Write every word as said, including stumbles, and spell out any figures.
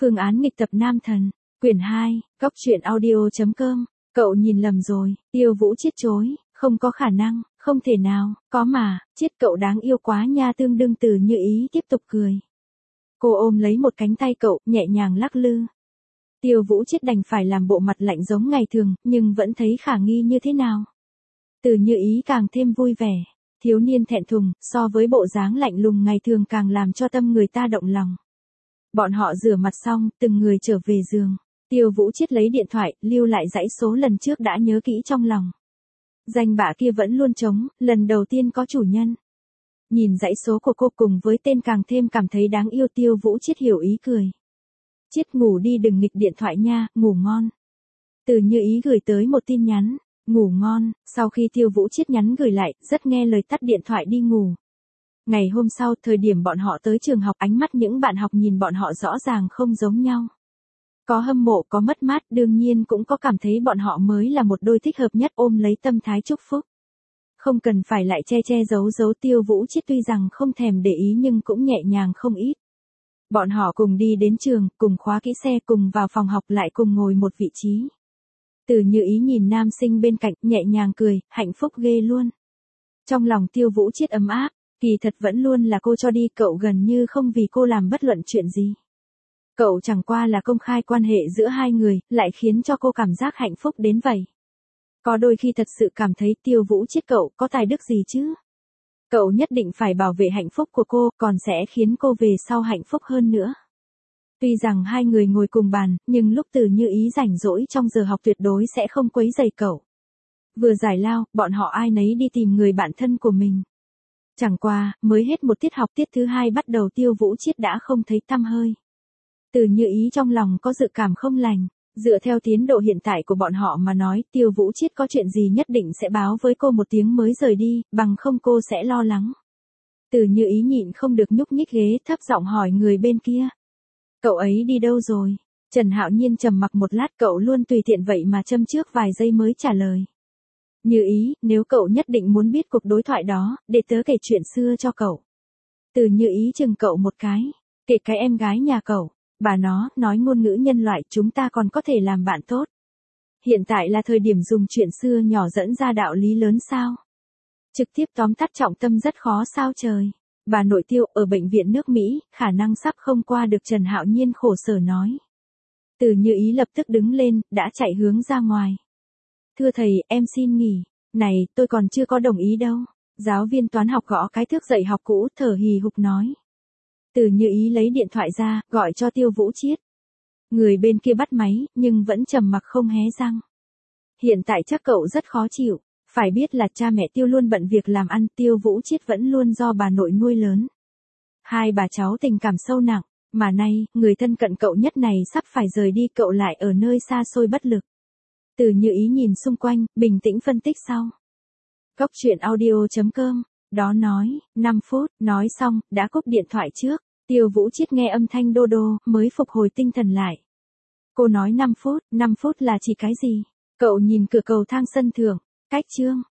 Phương án nghịch tập nam thần, quyển hai, góc truyện audio chấm com. Cậu nhìn lầm rồi, Tiêu Vũ Chiết chối, không có khả năng, không thể nào, có mà, Chiết cậu đáng yêu quá nha. Tương đương Từ Như Ý tiếp tục cười. Cô ôm lấy một cánh tay cậu, nhẹ nhàng lắc lư. Tiêu Vũ Chiết đành phải làm bộ mặt lạnh giống ngày thường, nhưng vẫn thấy khả nghi như thế nào. Từ Như Ý càng thêm vui vẻ, thiếu niên thẹn thùng, so với bộ dáng lạnh lùng ngày thường càng làm cho tâm người ta động lòng. Bọn họ rửa mặt xong, từng người trở về giường. Tiêu Vũ Chiết lấy điện thoại, lưu lại dãy số lần trước đã nhớ kỹ trong lòng. Danh bạ kia vẫn luôn trống, lần đầu tiên có chủ nhân. Nhìn dãy số của cô cùng với tên càng thêm cảm thấy đáng yêu. Tiêu Vũ Chiết hiểu ý cười. Chiết ngủ đi, đừng nghịch điện thoại nha, ngủ ngon. Từ Như Ý gửi tới một tin nhắn, ngủ ngon. Sau khi Tiêu Vũ Chiết nhắn gửi lại, rất nghe lời tắt điện thoại đi ngủ. Ngày hôm sau, thời điểm bọn họ tới trường học, ánh mắt những bạn học nhìn bọn họ rõ ràng không giống nhau. Có hâm mộ, có mất mát, đương nhiên cũng có cảm thấy bọn họ mới là một đôi thích hợp nhất, ôm lấy tâm thái chúc phúc. Không cần phải lại che che giấu giấu. Tiêu Vũ Chiết tuy rằng không thèm để ý nhưng cũng nhẹ nhàng không ít. Bọn họ cùng đi đến trường, cùng khóa kỹ xe, cùng vào phòng học, lại cùng ngồi một vị trí. Từ Như Ý nhìn nam sinh bên cạnh, nhẹ nhàng cười, hạnh phúc ghê luôn. Trong lòng Tiêu Vũ Chiết ấm áp, kỳ thật vẫn luôn là cô cho đi, cậu gần như không vì cô làm bất luận chuyện gì. Cậu chẳng qua là công khai quan hệ giữa hai người, lại khiến cho cô cảm giác hạnh phúc đến vậy. Có đôi khi thật sự cảm thấy Tiêu Vũ Chiết cậu có tài đức gì chứ? Cậu nhất định phải bảo vệ hạnh phúc của cô, còn sẽ khiến cô về sau hạnh phúc hơn nữa. Tuy rằng hai người ngồi cùng bàn, nhưng lúc Từ Như Ý rảnh rỗi trong giờ học tuyệt đối sẽ không quấy rầy cậu. Vừa giải lao, bọn họ ai nấy đi tìm người bạn thân của mình. Chẳng qua, mới hết một tiết học, tiết thứ hai bắt đầu, Tiêu Vũ Chiết đã không thấy tăm hơi. Từ Như Ý trong lòng có dự cảm không lành. Dựa theo tiến độ hiện tại của bọn họ mà nói, Tiêu Vũ Chiết có chuyện gì nhất định sẽ báo với cô một tiếng mới rời đi, bằng không cô sẽ lo lắng. Từ Như Ý nhịn không được nhúc nhích ghế, thấp giọng hỏi người bên kia. Cậu ấy đi đâu rồi? Trần Hạo Nhiên trầm mặc một lát, cậu luôn tùy tiện vậy mà châm trước vài giây mới trả lời. Như Ý, nếu cậu nhất định muốn biết cuộc đối thoại đó, để tớ kể chuyện xưa cho cậu. Từ Như Ý chừng cậu một cái. Kể cái em gái nhà cậu. Bà nó, nói ngôn ngữ nhân loại, chúng ta còn có thể làm bạn tốt. Hiện tại là thời điểm dùng chuyện xưa nhỏ dẫn ra đạo lý lớn sao? Trực tiếp tóm tắt trọng tâm rất khó sao trời. Bà nội Tiêu ở bệnh viện nước Mỹ, khả năng sắp không qua được. Trần Hạo Nhiên khổ sở nói. Từ Như Ý lập tức đứng lên, đã chạy hướng ra ngoài. Thưa thầy, em xin nghỉ. Này, tôi còn chưa có đồng ý đâu. Giáo viên toán học gõ cái thước dạy học cũ, thở hì hục nói. Từ Như Ý lấy điện thoại ra, gọi cho Tiêu Vũ Chiết. Người bên kia bắt máy, nhưng vẫn trầm mặc không hé răng. Hiện tại chắc cậu rất khó chịu. Phải biết là cha mẹ Tiêu luôn bận việc làm ăn, Tiêu Vũ Chiết vẫn luôn do bà nội nuôi lớn. Hai bà cháu tình cảm sâu nặng, mà nay, người thân cận cậu nhất này sắp phải rời đi, cậu lại ở nơi xa xôi bất lực. Từ Như Ý nhìn xung quanh, bình tĩnh phân tích sau. Góc truyện audio chấm com. Đó nói, năm phút, nói xong, đã cúp điện thoại trước. Tiêu Vũ Chiết nghe âm thanh đô đô, mới phục hồi tinh thần lại. Cô nói năm phút, năm phút là chỉ cái gì? Cậu nhìn cửa cầu thang sân thượng, cách chương.